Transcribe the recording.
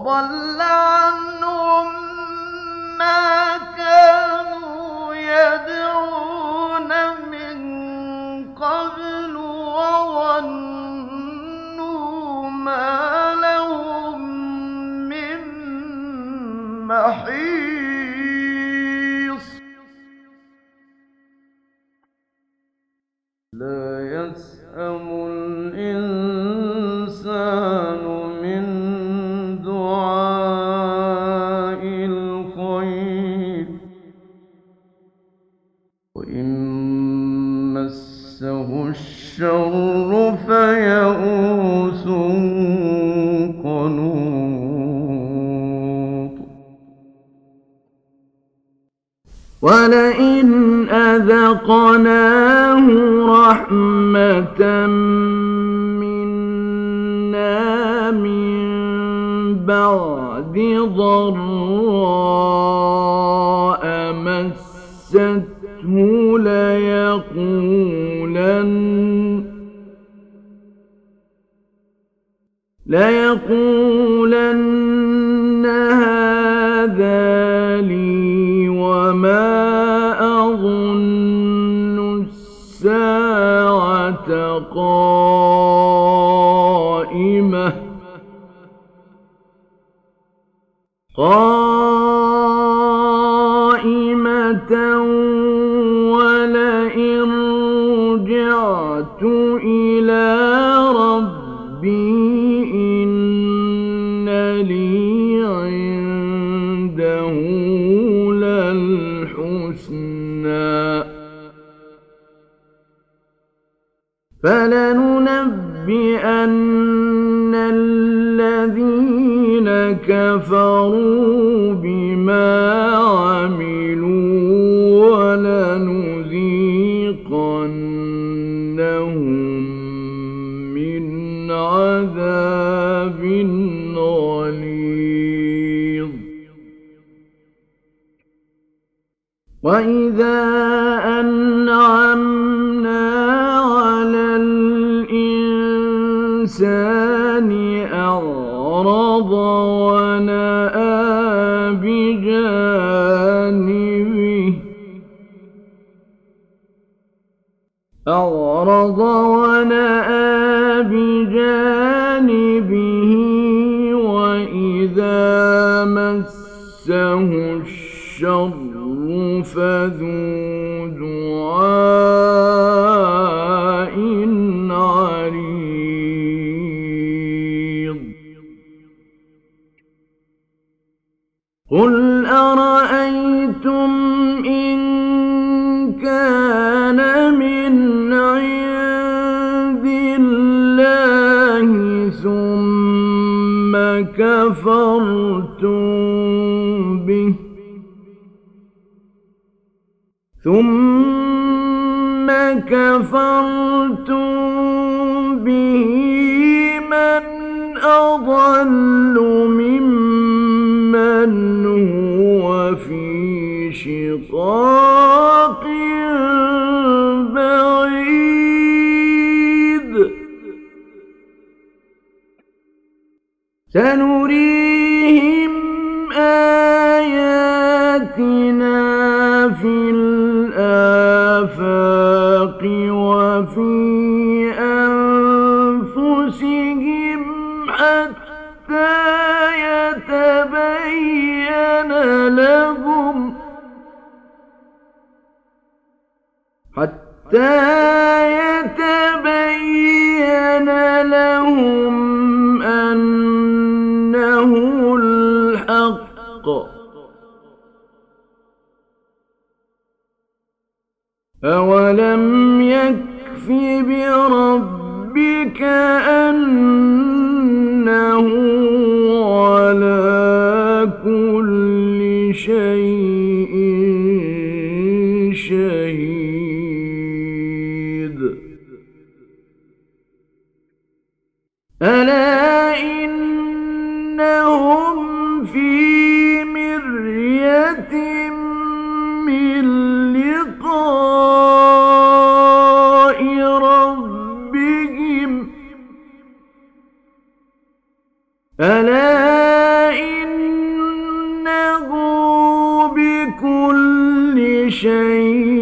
وضل عنهم ما كانوا يدعون من قبل وظنوا ما لهم من محيص لا يسأم الإنسان من دعاء الخير وإن مسه الشر فيئوس قنوط ولئن أذقناه رحمة منا من بعد ضراء مسته ليقولن هذا لي وما أظن الساعة قائمة ولئن رجعت إلى ربي إن لي عنده للحسنى فلننبئن الذين كفروا بما عملوا ولنذيقنهم من عذاب غليظ وإذا أنعمنا على الإنسان أعرض ونأى بجانبه وإذا مسه الشر فذو دعاء عريض قل أرأيتم إن كان من عند الله ثم كفرتم به من أضل ممن هو في شقاق بعيد سنريهم آياتنا في الآفاق وفي أنفسهم حتى يتبين لهم أنه الحق أولم يكف بربك أنه على كل شيء شهيد ألا إنهم في مرية من لقاء ربهم ألا كل شيء